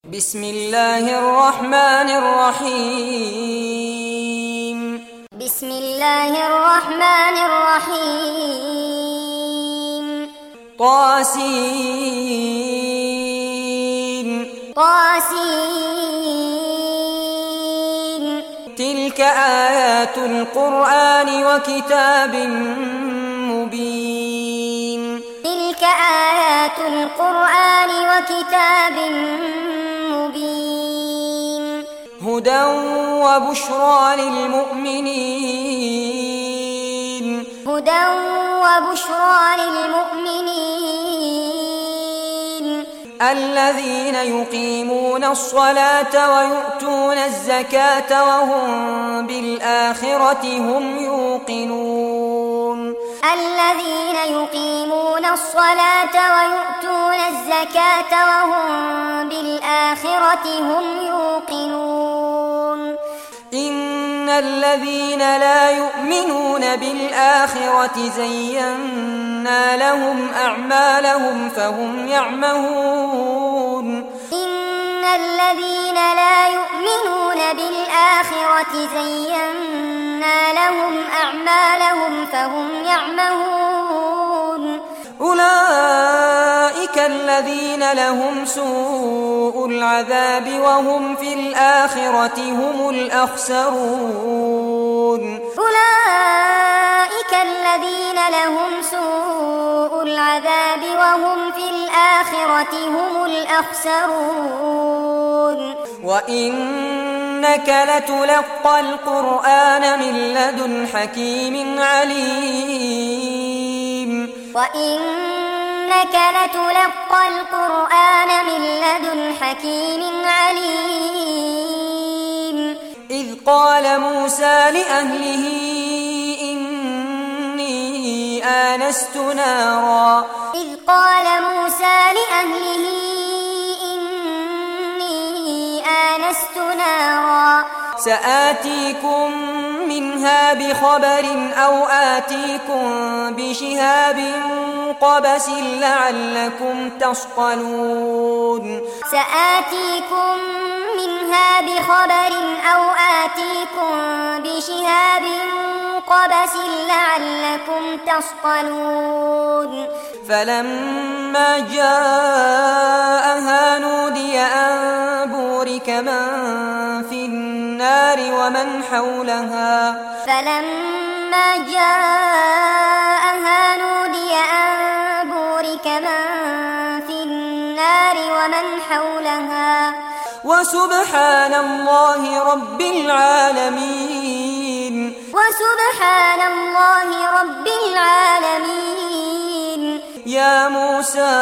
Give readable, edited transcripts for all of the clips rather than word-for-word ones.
بسم الله الرحمن الرحيم. بسم الله الرحمن الرحيم. طاسين. تلك آيات القرآن وكتاب مبين. تلك آيات القرآن وكتاب مبين. هدى وبشرى للمؤمنين. هدى وبشرى للمؤمنين الذين يقيمون الصلاة ويؤتون الزكاة وهم بالآخرة هم يوقنون. الذين يقيمون الصلاة ويؤتون الزكاة وهم بالآخرة هم يوقنون. إن الذين لا يؤمنون بالآخرة زينا لهم أعمالهم فهم يعمهون. إن الذين لا يؤمنون بالآخرة زينا لهم أعمالهم فهم يعمهون. أولئك الذين لهم سوء العذاب وهم في الآخرة هم الأخسرون. أولئك الذين لهم سوء العذاب وهم في الآخرة هم الأخسرون. وإنك لتلقى القرآن من لدن حكيم عليم. وإنك لتلقى القرآن من لدن حكيم عليم. إذ قال موسى لأهله إني آنست نارا. إذ قال موسى لأهله إني آنست نارا. سآتيكم منها بخبر أو آتيكم بشهاب قبس لعلكم تصطلون. سآتيكم منها بخبر أو آتيكم بشهاب قبس لعلكم تصطلون. فلما جاءها نودي أن بورك من في النار ومن حولها. فلما جاءها نودي أن بورك من في النار ومن حولها وسبحان الله رب العالمين. وسبحان الله رب العالمين. يا موسى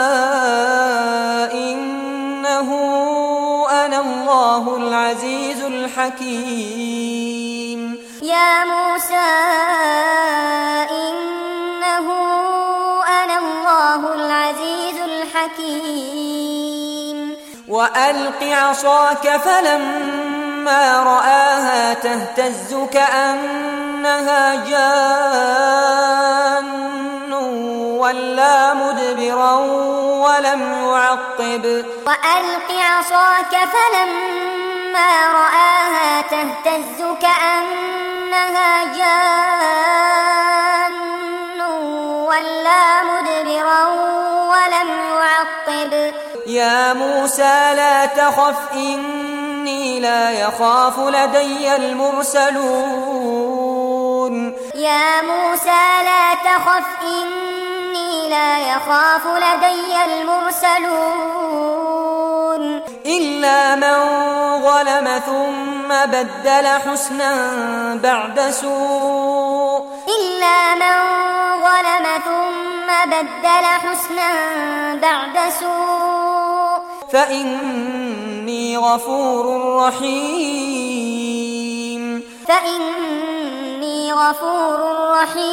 إنه أنا الله العزيز الحكيم. يا موسى إنه أنا الله العزيز الحكيم. وألق عصاك فلما رآها تهتز كأنها جان ولا مدبرا ولم يعقب. وألق عصاك فلما رآها تهتز كأنها جان ولا مدبرا ولم يعقب. يا موسى لا تخف إني لا يخاف لدي المرسلون. يا موسى لا تخف إني لا يخاف لدي المرسلون. إلا من ظلم ثم بدل حسنا بعد سوء. إلا من ظلم ثم بدل حسنا بعد سوء فإني غفور رحيم. فإني غفور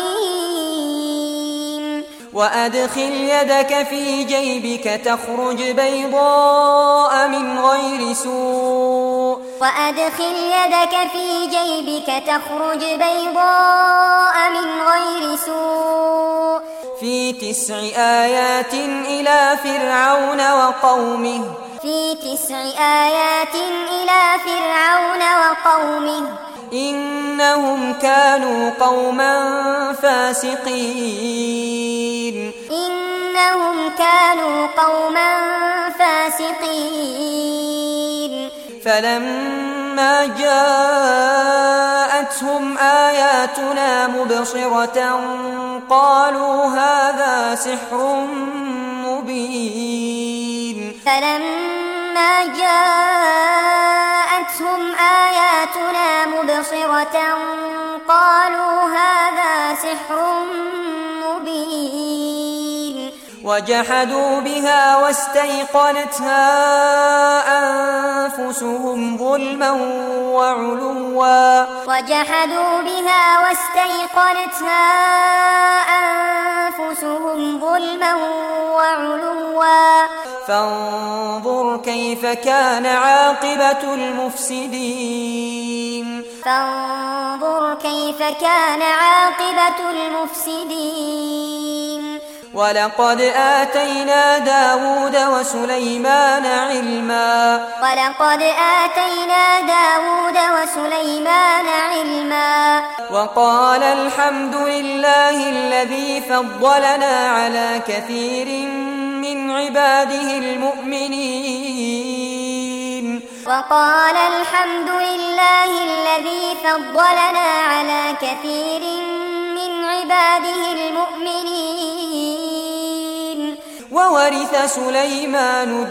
رحيم. وأدخل يدك في جيبك تخرج بيضاء من غير سوء. وأدخل يدك في جيبك تخرج بيضاء من غير سوء في 9 آيات إلى فرعون وقومه في 9 آيات إلى فرعون وقومه إنهم كانوا قوما فاسقين إنهم كانوا قوما فاسقين فلما جاءتهم آياتنا مبصرة قالوا هذا سحر مبين فلما جاءتهم آياتنا مبصرة قالوا هذا سحر مبين وجحدوا بها واستيقنتها أنفسهم ظلما وعلوا وجحدوا بها واستيقنتها أنفسهم ظلما وعلوا فانظر كيف كان عاقبة المفسدين فانظر كيف كان عاقبة المفسدين ولقد آتينا داود وسليمان علما وقال الحمد لله الذي فضلنا على كثير من عباده المؤمنين وقال الحمد لله الذي فضلنا على كثير من عباده المؤمنين وورث سليمان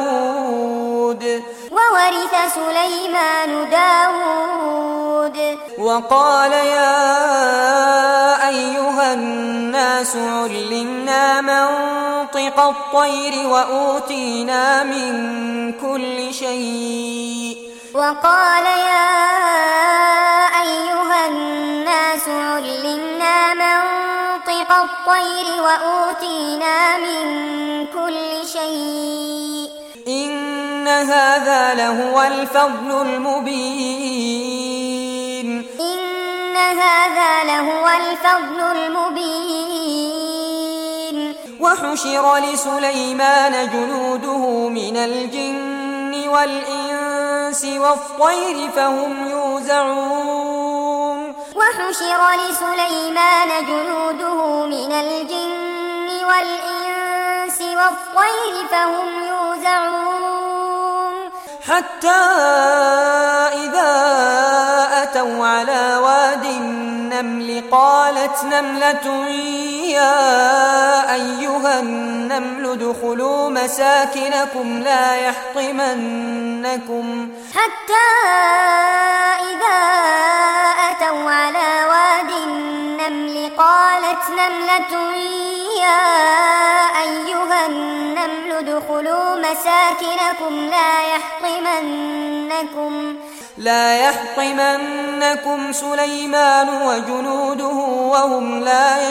داود وقال يا أيها الناس علمنا منطق الطير وأوتينا من كل شيء وقال يا أيها الناس علمنا منطق الطير وأوتينا من كل شيء إن هذا لهو الفضل المبين وحشر لسليمان جنوده من الجن والإنس والطير فهم يوزعون حتى إذا أتوا على واد النمل قالت نملة يا أيها النمل ادخلوا مساكنكم لا يحطمنكم لا يحطمنكم سليمان وجنوده وهم لا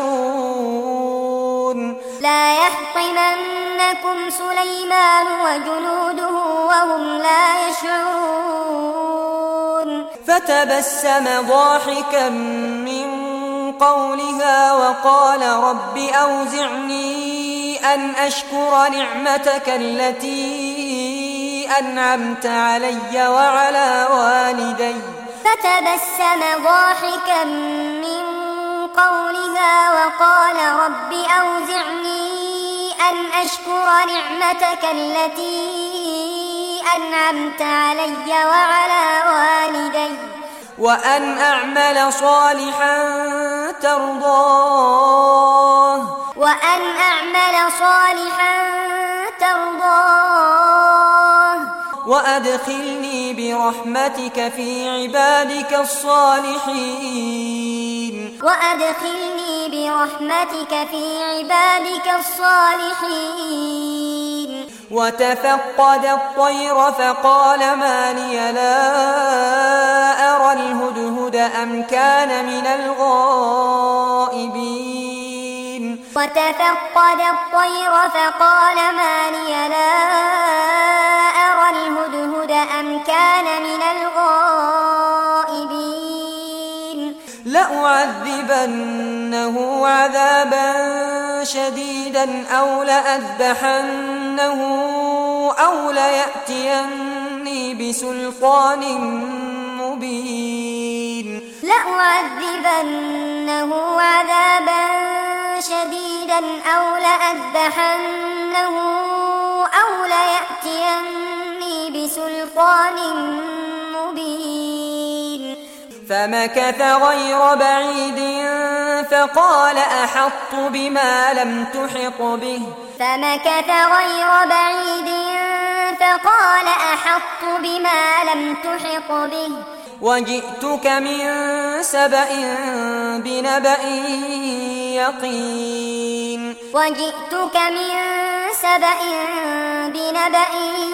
يشعرون فتبسم ضاحكا من قولها وقال رب أوزعني أن أشكر نعمتك التي أنعمت علي وعلى والدي وأن أعمل صالحا ترضاه وأدخلني برحمتك في عبادك الصالحين وتفقد الطير فقال ما لي لا أرى الهدهد أم كان من الغائبين لأعذبنه عذابا شديدا أو لأذبحنه أو ليأتيني بسلطان مبين لأعذبنه عذابا شديدا أو لأذبحنه أو ليأتيني بسلطان مبين فمكث غير بعيد فقال أحطت بما لم تحط به فمكث غير بعيد فقال أحطت بما لم تحط به وجئتك من سبأ بنبأ يقين وجئتك من سبأ بنبأ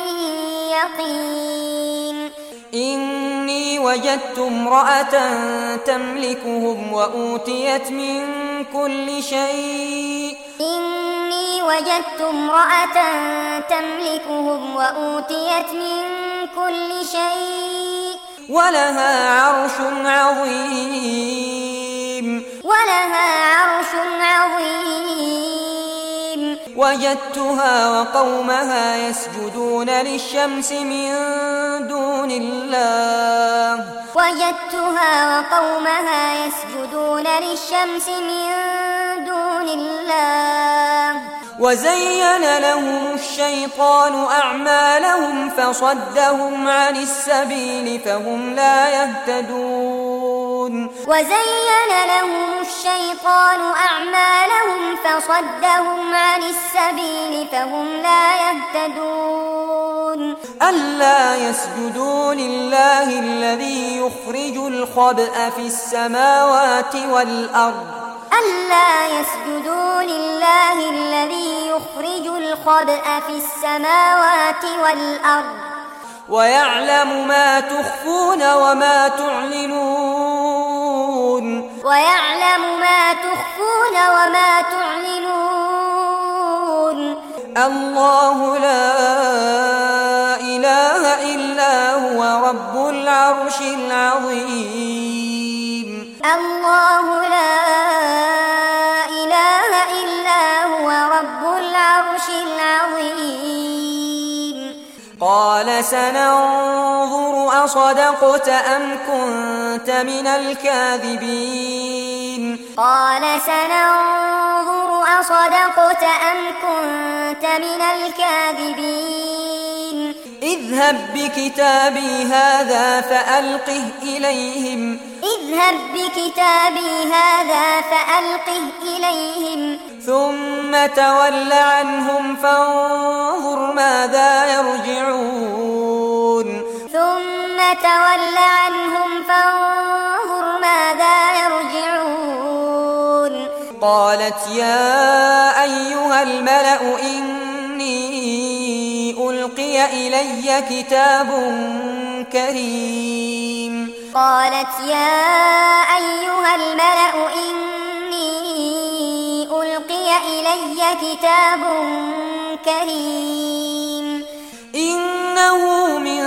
يقين إني وجدت امرأة تملكهم وأوتيت من كل شيء إني وجدت امرأة تملكهم وأوتيت من كل شيء ولها عرش عظيم ولها عرش عظيم وجدتها وقومها يسجدون للشمس من دون الله وجدتها وقومها يسجدون للشمس من دون الله وزين لهم الشيطان أعمالهم فصدهم عن السبيل فهم لا يهتدون وزين لهم الشيطان أعمالهم فصدهم عن السبيل فهم لا يهتدون ألا يسجدوا لله الذي يخرج الخبأ في السماوات والأرض ألا يسجدوا لله الذي يخرج الخبأ في السماوات والأرض ويعلم ما تخفون وما تعلنون ويعلم ما تخفون وما تعلنون الله لا إله إلا هو رب العرش العظيم الله لا إله إلا هو رب العرش العظيم قال سننظر أصدقت أم كنت من الكاذبين قال سننظر أصدقت أم كنت من الكاذبين اذهب بكتابي هذا فألقه إليهم اذهب بكتابي هذا فألقه إليهم ثم تول عنهم فانظر ماذا يرجعون ثم تول عنهم فانظر ماذا يرجعون قالت يا أيها الملأ إني ألقي إلي كتاب كريم قالت يا أيها الملأ إني ألقي إلي كتاب كريم إنه من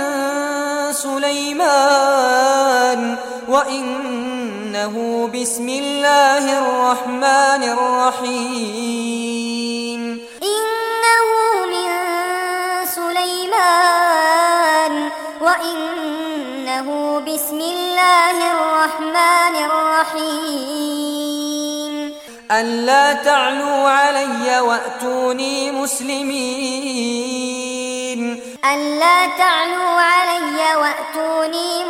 سليمان وإنه بسم الله الرحمن الرحيم إنه من سليمان وإنه بسم الله الرحمن الرحيم ألا تعلوا علي وأتوني مسلمين ألا تعلوا علي وأتوني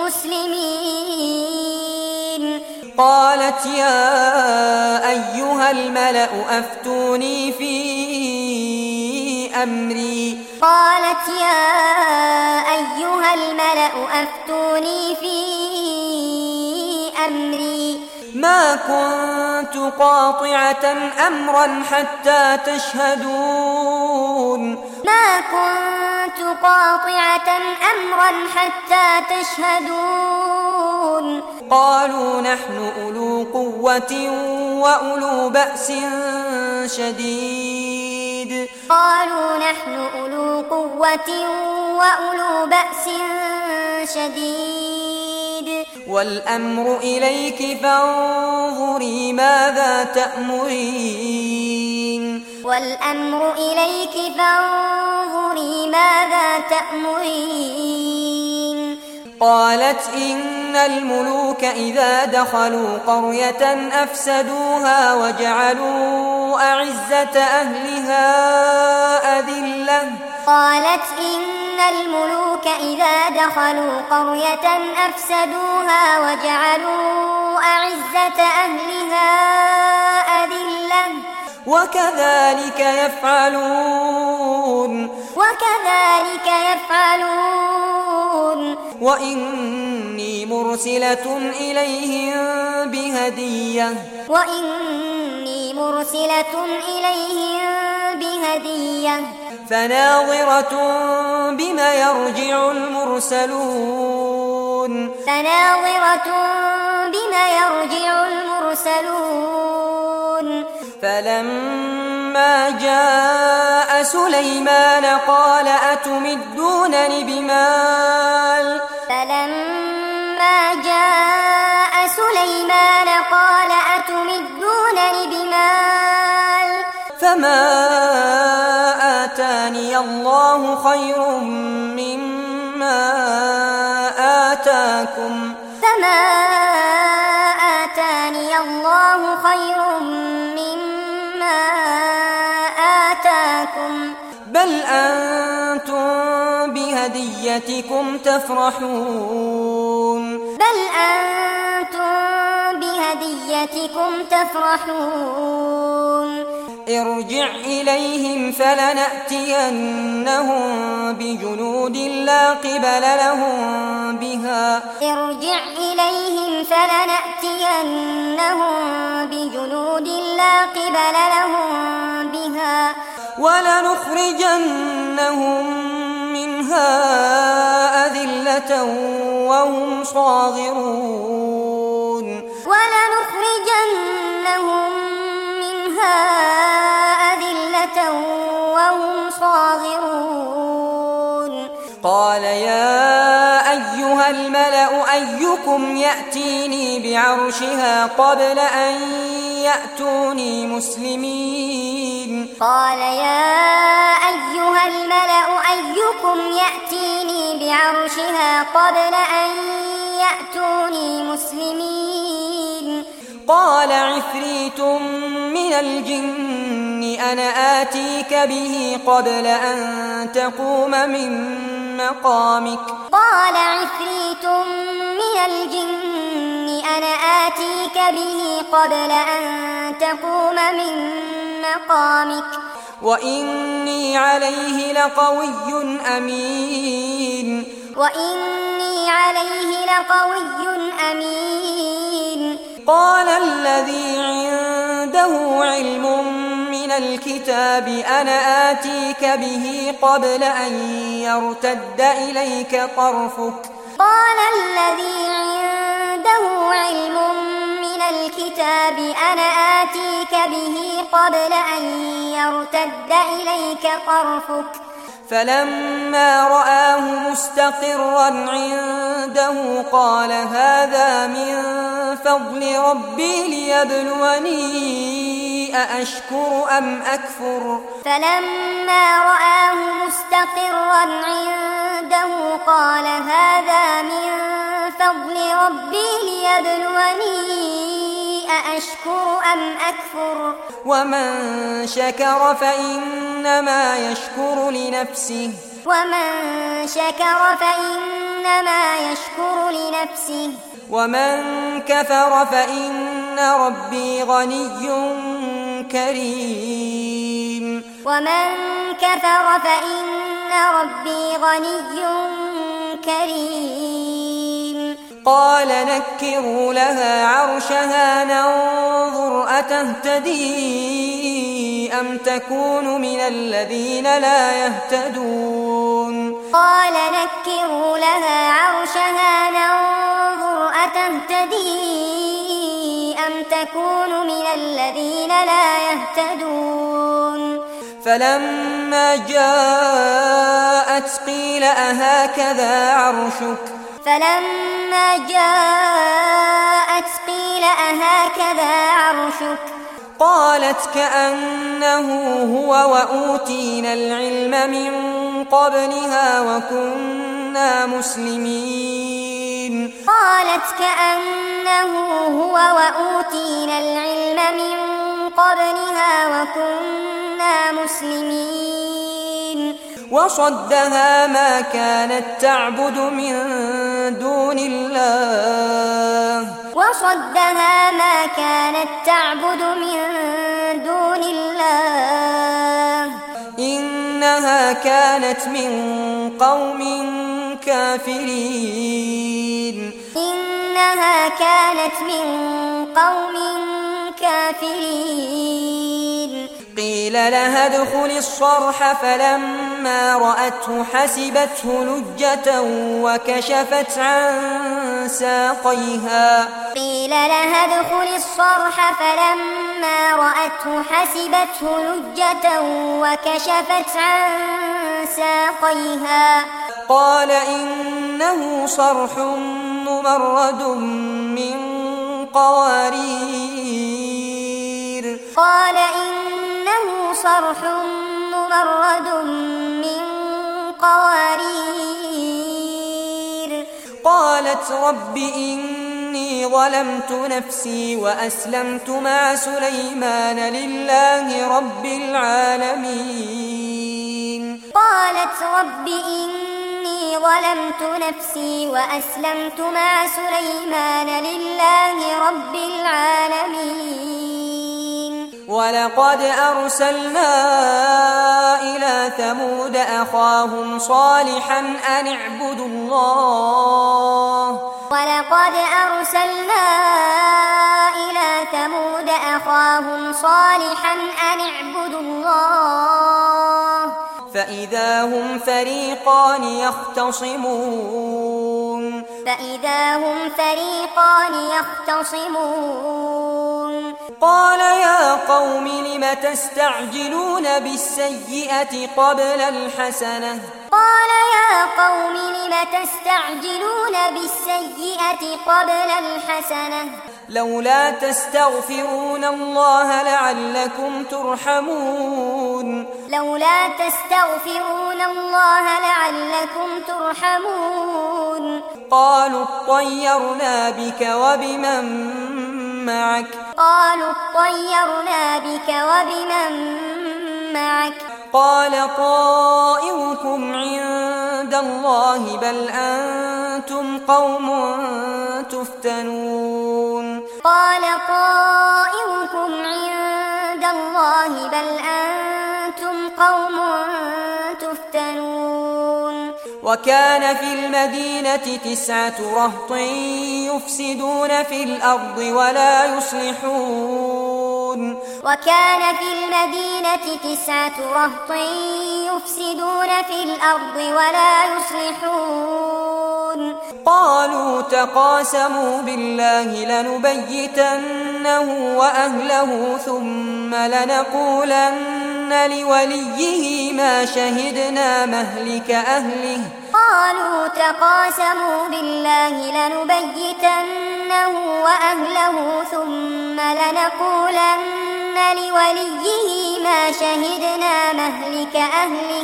مسلمين قالت يا أيها الملأ أفتوني في أمري قالت يا أيها الملأ أفتوني في أمري ما كنت قاطعة أمرا حتى تشهدون ما كنت قاطعة أمرا حتى تشهدون قالوا نحن أولو قوة وأولو بأس شديد قالوا نحن أولو قوة وأولو بأس شديد والأمر إليك فانظري ماذا تأمرين والأمر إليك فانظري ماذا تأمرين قالت إن الملوك إذا دخلوا قرية أفسدوها وجعلوا أعزة أهلها أذلة قالت إن الملوك إذا دخلوا قرية أفسدوها وجعلوا أعزة أهلها أذلة وكذلك يفعلون وإني مرسلة إليهم بهدية فناظرة بما يرجع المرسلون فلما جاء سليمان قال أتمدونني بمال فما آتاني الله خير مما آتاكم بل أنتم بهديتكم تفرحون ارجع إليهم فلنأتينهم بجنود لا قبل لهم بها ولنخرجنهم منها أذلة وهم صاغرون قال يا أيها الملأ أيكم يأتيني بعرشها قبل أن يأتوني مسلمين قال عفريت من الجن أنا آتيك به قبل أن تقوم من مقامك وإني عليه لقوي أمين قال الذي عنده علم من الكتاب أنا آتيك به قبل أن يرتد إليك طرفك فلما رآه مستقرا عنده قال هذا من فضل ربي ليبلوني أأشكر أم أكفر ومن شكر فإنما يشكر لنفسه ومن كفر فإن ربي غني كريم قال نكروا لها عرشها ننظر أتهتدي أم تكون من الذين لا يهتدون فلما جاءت قيل أهكذا عرشك قالت كأنه هو وأوتينا العلم من قبلها وكنا مسلمين. قالت كأنه هو وأوتينا العلم من قبلها وكنا مسلمين. وصدها ما كانت تعبد من دون الله. وصدها ما كانت تعبد من دون الله. إنها كانت من قوم كافرين. إنها كانت من قوم كافرين. قيل لها ادخل الصرح فلما رأته حسبته لجة وكشفت عن ساقيها. قيل لها ادخل الصرح فلما رأته حسبته لجة وكشفت عن ساقيها. قال إنه صرح ممرد من قوارير. قال إنه صرح ممرد من قوارير. قالت رب إني ظلمت نفسي وأسلمت مع سليمان لله رب العالمين. قالت رب إني ظلمت نفسي وأسلمت مع سليمان لله رب العالمين. ولقد أرسلنا إلى ثمود أخاهم صالحا أن اعبدوا الله. ولقد أرسلنا إلى ثمود أخاهم صالحا أن اعبدوا الله. فإذا هم فريقان يختصمون. فإذا هم فريقان يختصمون. قال يا قوم لم تستعجلون بالسيئة قبل الحسنة. قال يا قوم لم تستعجلون بالسيئة قبل الحسنة. لولا تستغفرون الله لعلكم ترحمون. لولا تستغفرون الله لعلكم ترحمون. قالوا اطيرنا بك وبمن معك. قالوا اطيرنا بك وبمن معك. قال طائركم عند الله بل أنتم قوم تفتنون. قال طائركم عند الله بل أنتم قوم تفتنون. وكان في المدينة 9 رهط يفسدون في الأرض ولا يصلحون. وكان في المدينة 9 رهط يفسدون في الأرض ولا يصلحون. قالوا تقاسموا بالله لنبيتنه وأهله ثم لنقولن لوليه ما شهدنا مهلك أهله. قالوا تقاسموا بالله لنبيتنه وأهله ثم لنقولن لوليه ما شهدنا مهلك أهله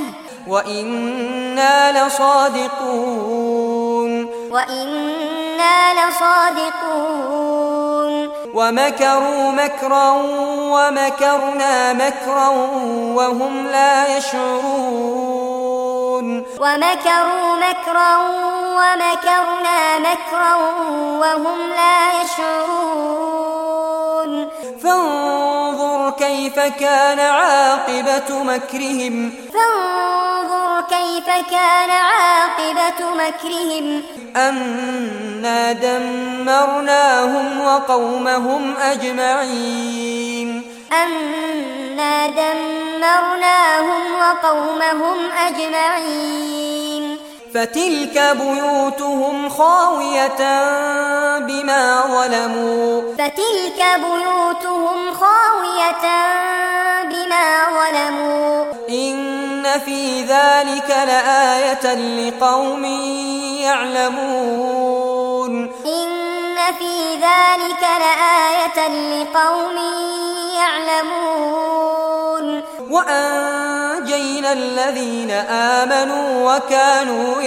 وإنا لصادقون. وإنا لصادقون. ومكروا مكرا ومكرنا مكرا وهم لا يشعرون. ومكروا مكرا ومكرنا مكرا وهم لا يشعرون. فانظر كيف كان عاقبة مكرهم. فانظر كيف كان عاقبة مكرهم. أنا دمرناهم وقومهم أجمعين. أنا دمرناهم وقومهم أجمعين. فتلك بيوتهم خاوية بما ظلموا. فتلك بيوتهم خاوية بما ظلموا. إن في ذلك لآية لقوم يعلمون. إن في ذلك لآية لقوم يعلمون. يعلمون وأنجينا الذين آمنوا وكانوا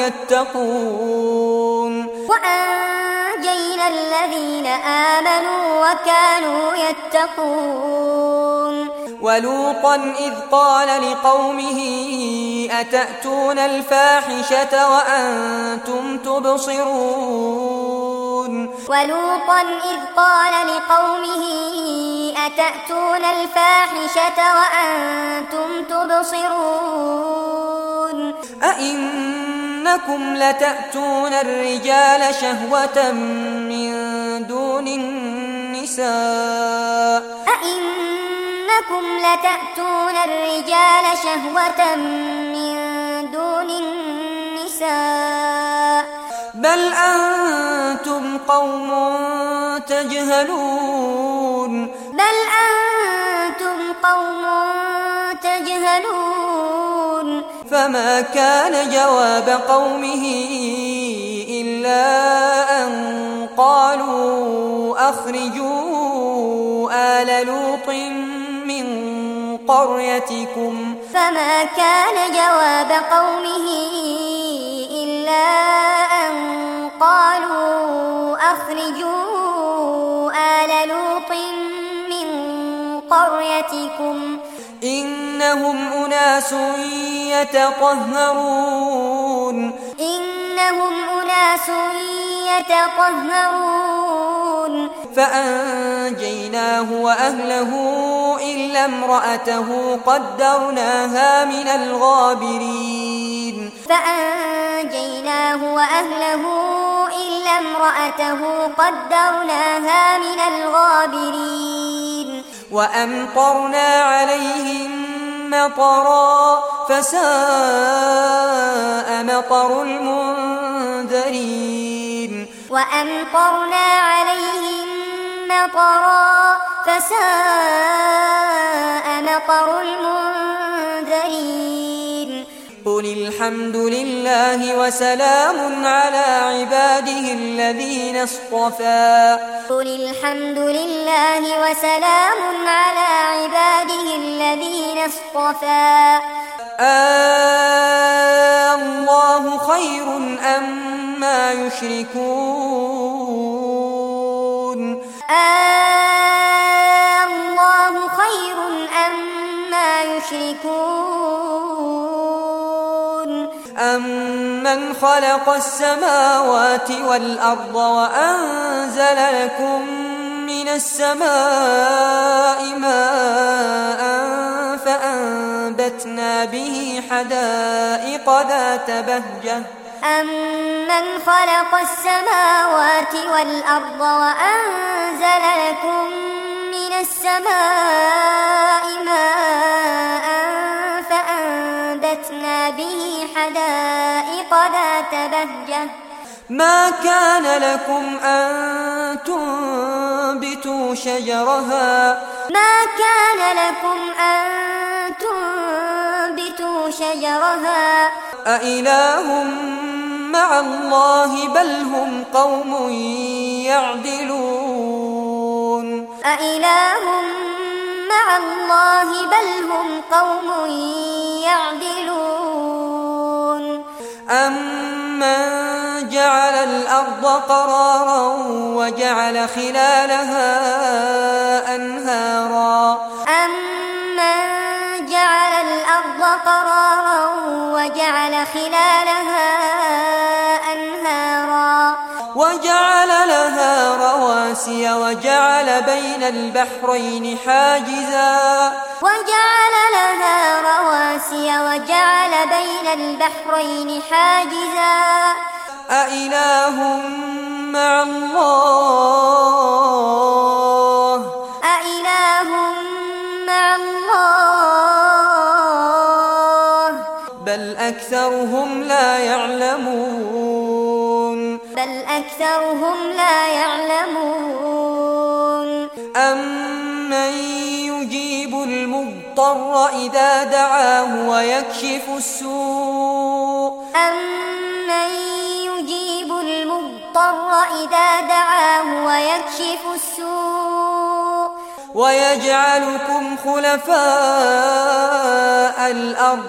يتقون وأنجينا الذين آمنوا وكانوا يتقون ولوطا إذ قال لقومه أتأتون الفاحشة وأنتم تبصرون ولوطا إذ قال لقومه أتأتون الفاحشة وأنتم تبصرون أئنكم لتأتون الرجال شهوة من دون النساء أئنكم لتأتون الرجال شهوة من دون النساء بل أنتم قوم تجهلون بل أنتم قوم تجهلون فما كان جواب قومه إلا أن قالوا أخرجوا آل لوط من قريتكم فما كان جواب قومه إلا أن قالوا أخرجوا آل لوط من قريتكم إنهم أناس يتطهرون إنهم أناس يتطهرون فأنجيناه وأهله إلا امرأته قدرناها من الغابرين فأنجيناه وأهله إلا امرأته قدرناها من الغابرين وأمطرنا عليهم مطرا فساء مطر المنذرين وأمطرنا عليهم مطرا فساء مطر المنذرين قل الحمد لله وسلام على عباده الذين اصطفى قل الحمد لله وسلام على عباده الذين اصطفى الله خير أما يشركون الله خير أما يشركون أمن خلق السماوات والأرض وأنزل لكم من السماء ماء فأنبتنا به حدائق ذات بهجة أمن خلق السماوات والأرض وأنزل لكم من السماء ماء فأنبتنا به حدائق ذات بهجة ما كان لكم أن تنبتوا شجرها ما كان لكم أن تنبتوا شجرها أإله مع الله بل هم قوم يعدلون أإله مع الله بل هم قوم يعدلون أمن جعل الأرض قرارا وجعل خلالها أنهارا أمن جعل الأرض قرارا وجعل خلالها أنهارا وجعل لها رواسي وجعل بين البحرين حاجزا وجعل لها رواسي وجعل بين البحرين حاجزا أإله مع الله أإله مع الله بل أكثرهم لا يعلمون بل أكثرهم لا يعلمون أمن يجيب المضطر إذا دعاه ويكشف السوء أمن يجيب المضطر إذا دعاه ويكشف السوء ويجعلكم خلفاء الأرض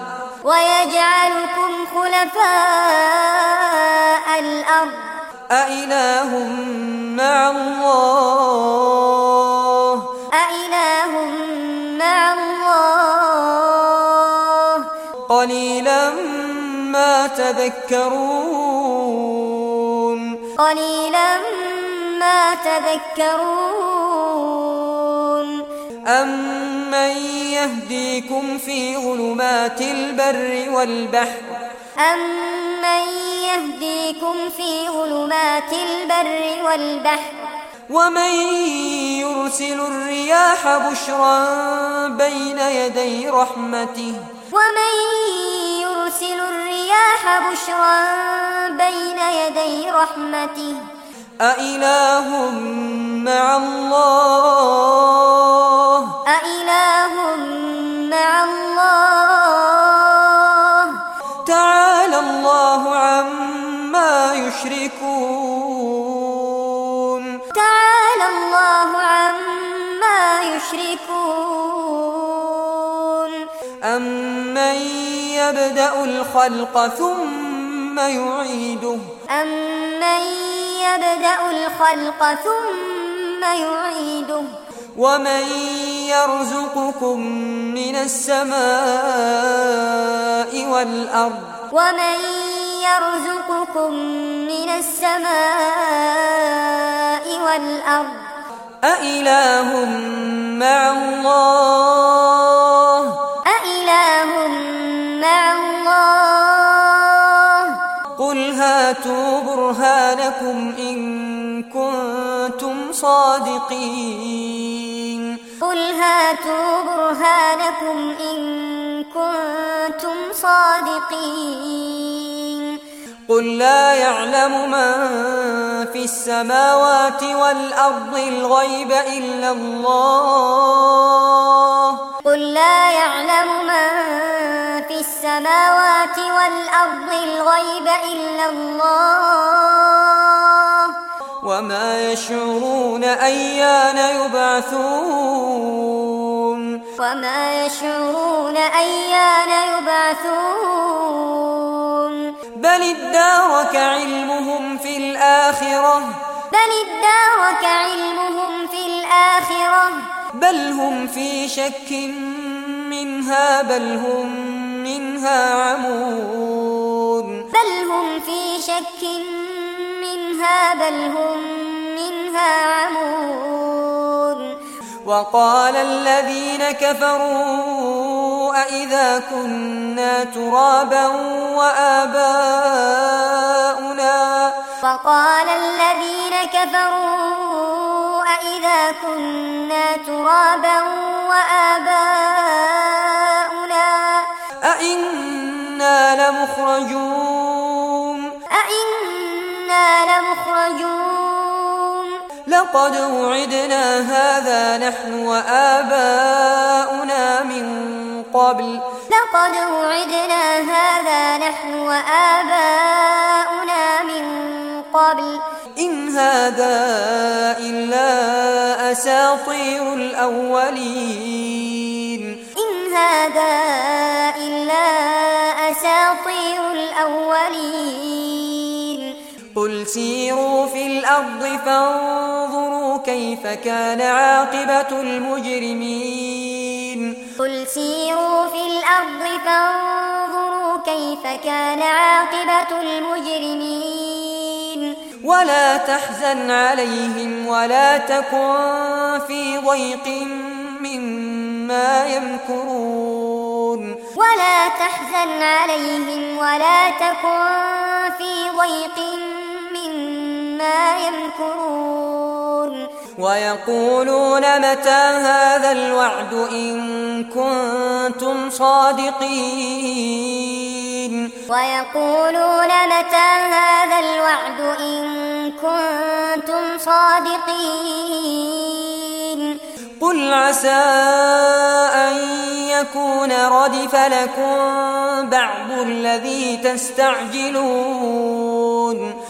أإله مع الله قليلا ما تذكرون أمن يهديكم في ظلمات البر والبحر ومن يرسل الرياح بشرا بين يدي رحمته أإله مع الله تعالى الله عما يشركون أمن يبدأ الخلق ثم يعيده ومن يرزقكم من السماء والأرض أإله مع الله قل هاتوا برهانكم إن كنتم صادقين قل لا يعلم من في السماوات والأرض الغيب إلا الله وما يشعرون أيان يبعثون بل ادارك علمهم في الآخرة بل هم في شك منها بل هم منها عمون وقال الذين كفروا أإذا كنا ترابا وآباؤنا أئنا لمخرجون لقد وعدنا هذا نحن وآباؤنا من قبل إن هذا إلا أساطير الأولين قل سيروا في الأرض فانظروا كيف كان عاقبة المجرمين ولا تحزن عليهم ولا تكن في ضيق مما يمكرون ويقولون متى هذا الوعد إن كنتم صادقين قل عسى أن يكون ردف لكم بعض الذي تستعجلون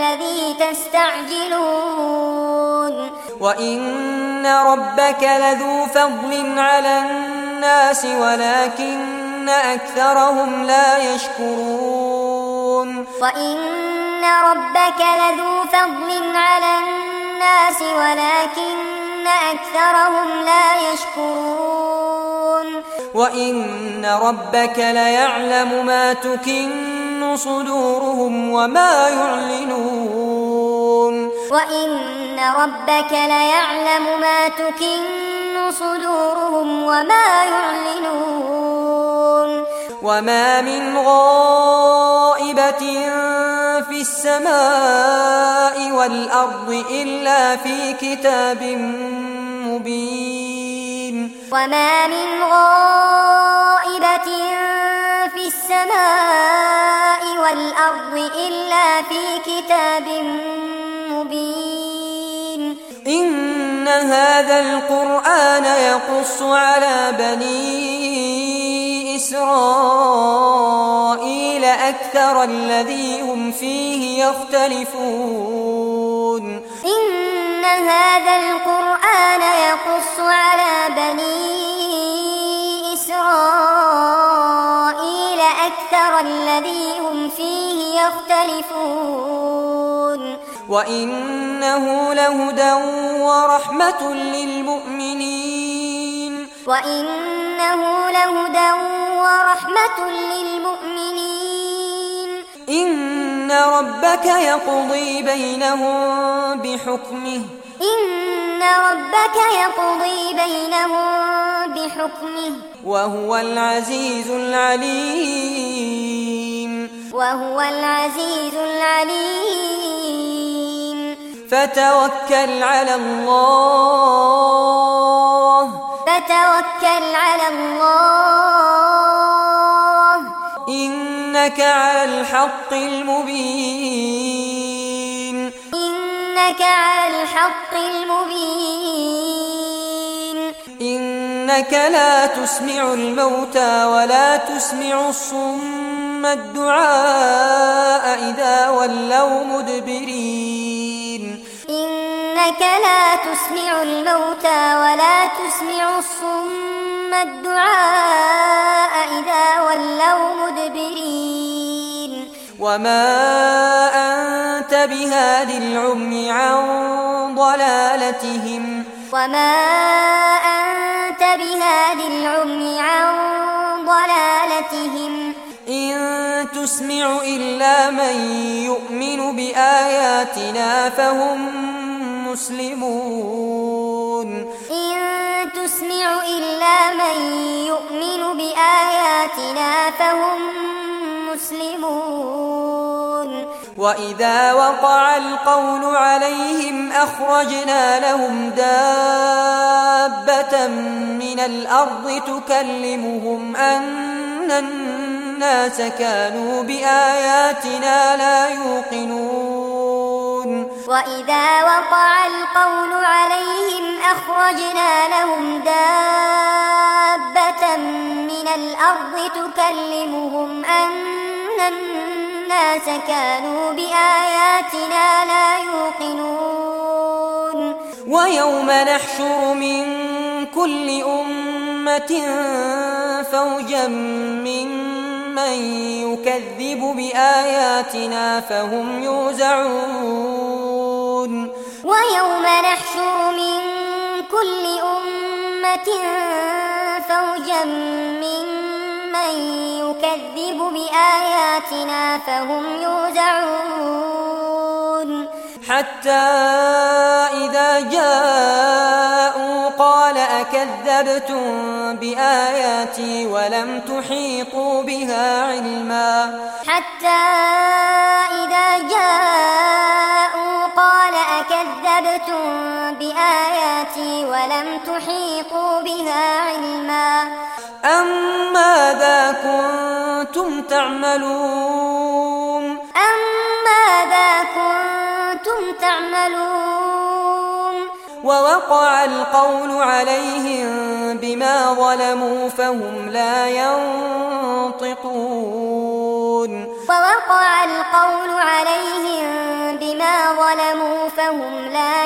الذي تستعجلون وإن ربك لذو فضل على الناس ولكن أكثرهم لا يشكرون وإن ربك لذو فضل على الناس ولكن أكثرهم لا يشكرون وإن ربك ليعلم ما تكن صدورهم وما يعلنون وإن ربك ليعلم ما تكن صدورهم وما يعلنون وما من غائبة في السماء والأرض إلا في كتاب مبين وما من غائبة في السماء والأرض إلا في كتاب مبين إن هذا القرآن يقص على بني إسرائيل أكثر الذي هم فيه يختلفون إن هذا القرآن يقص على بني إسرائيل أكثر الذي هم فيه يختلفون وإنه لهدى ورحمة للمؤمنين وإنه لهدى ورحمة للمؤمنين إن ربك يقضي بينهم بحكمه إن ربك يقضي بينهم بحكمه وهو العزيز العليم وهو العزيز العليم فتوكل على الله فتوكل على الله إنك على الحق المبين إنك على الحق المبين إنك لا تسمع الموتى ولا تسمع الصم الدعاء إذا ولوا مدبرين إنك لا تسمع الموتى ولا تسمع الصم الدعاء إذا ولوا مدبرين وما أنت بهاد العمي عن ضلالتهم وما أنت بهاد العمي عن ضلالتهم إن تسمع إلا من يؤمن بآياتنا فهم مسلمون إن تسمع إلا من يؤمن بآياتنا فهم مسلمون وإذا وقع القول عليهم أخرجنا لهم دابة من الأرض تكلمهم أن الناس كانوا بآياتنا لا يوقنون وإذا وقع القول عليهم أخرجنا لهم دابة من الأرض تكلمهم أن الناس كانوا بآياتنا لا يوقنون ويوم نحشر من كل أمة فوجا ممن يكذب بآياتنا فهم يوزعون ويوم نحشر من كل أمة فوجا ممن يكذب بآياتنا فهم يوزعون حتى إذا جاءوا قال أكذبتم بآياتي ولم تحيطوا بها علما حتى إذا جاءوا قال أكذبتم بآياتي ولم تحيطوا بها علما أم ماذا كنتم تعملون أم ماذا كنتم تعملون ووقع القول عليهم بما ظلموا فهم لا ينطقون ووقع القول عليهم بما ظلموا فهم لا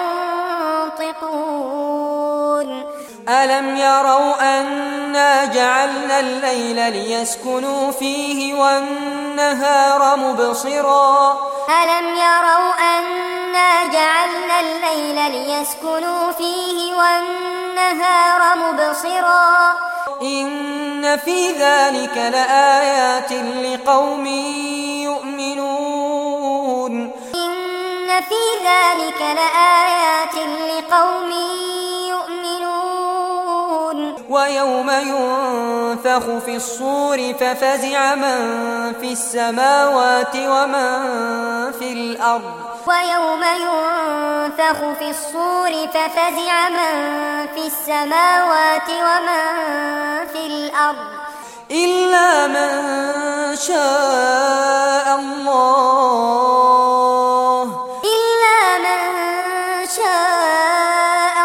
ينطقون ألم يروا أنا جعلنا الليل ليسكنوا فيه والنهار مبصرا ألم يروا أنا جعلنا الليل ليسكنوا فيه والنهار مبصرا إن في ذلك لآيات لقوم يؤمنون إن في ذلك لآيات لقوم يؤمنون ويوم ينفخ في الصور ففزع من في السماوات ومن في الأرض ويوم ينفخ في الصور ففزع من في السماوات ومن في الأرض إلا من شاء الله إلا من شاء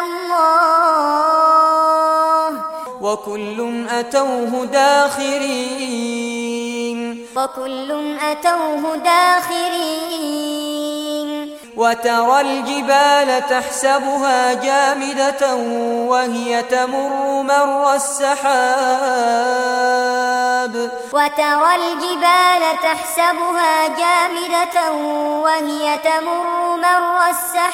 الله وكل أتوه داخرين وكل أتوه داخرين وترى الجبال تحسبها جامدة وهي تمر مر السحاب وترى الجبال تحسبها جامدة وهي تمر مر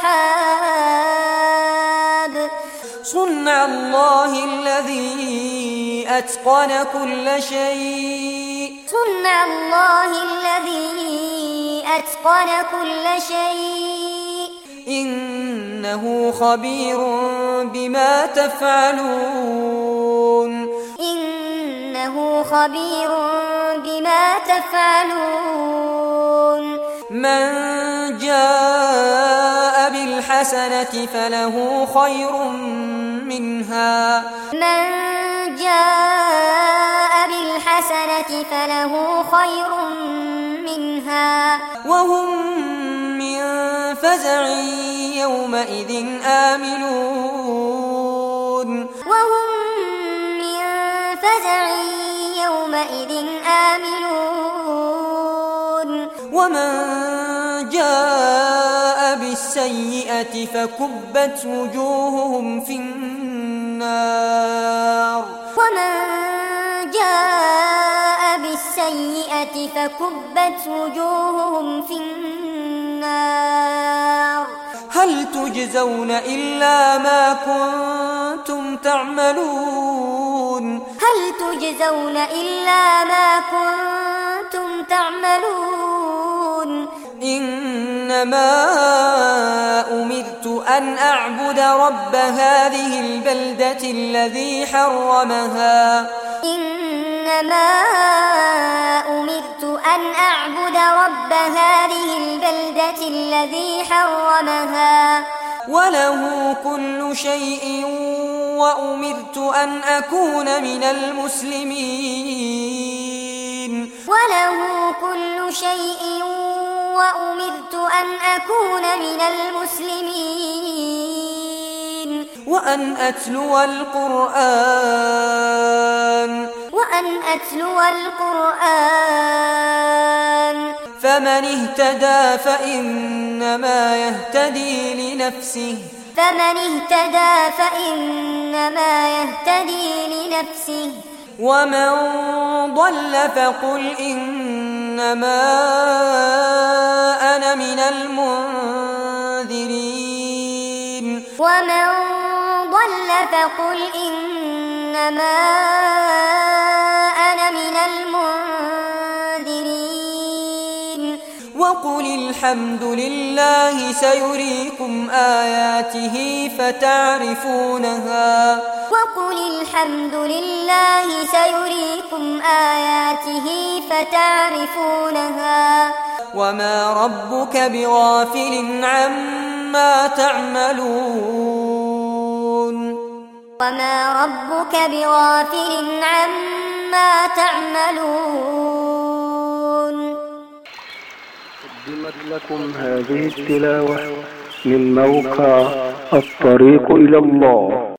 السحاب صنع الله الذي أتقن كل شيء صنع الله الذي أتقن كل شيء إنه خبير بما تفعلون إنه خبير بما تفعلون من جاء بالحسنة فله خير منها من جاء بالحسنة فله خير منها وهم من فزع يومئذ آمنون وهم من فزع يومئذ آمنون ومن جاء بالسيئة فكبت وجوههم في النار ومن جاء بالسيئة فكبت وجوههم في النار هل تجزون إلا ما كنتم تعملون هل تجزون إلا ما كنتم تعملون إنما أمرت أن أعبد رب هذه البلدة الذي حرمها إنما أمرت أن أعبد رب هذه البلدة الذي حرمها وله كل شيء وأمرت أن أكون من المسلمين وله كل شيء وأمرت أن أكون من المسلمين وأن أتلو القرآن فمن اهتدى فإنما يهتدي لنفسه ومن ضل فقل إنما أنا من المنذرين وقل الحمد لله سيريكم آياته فتعرفونها وما ربك بغافل عما تعملون قدمت لكم هذه التلاوة من موقع الطريق إلى الله.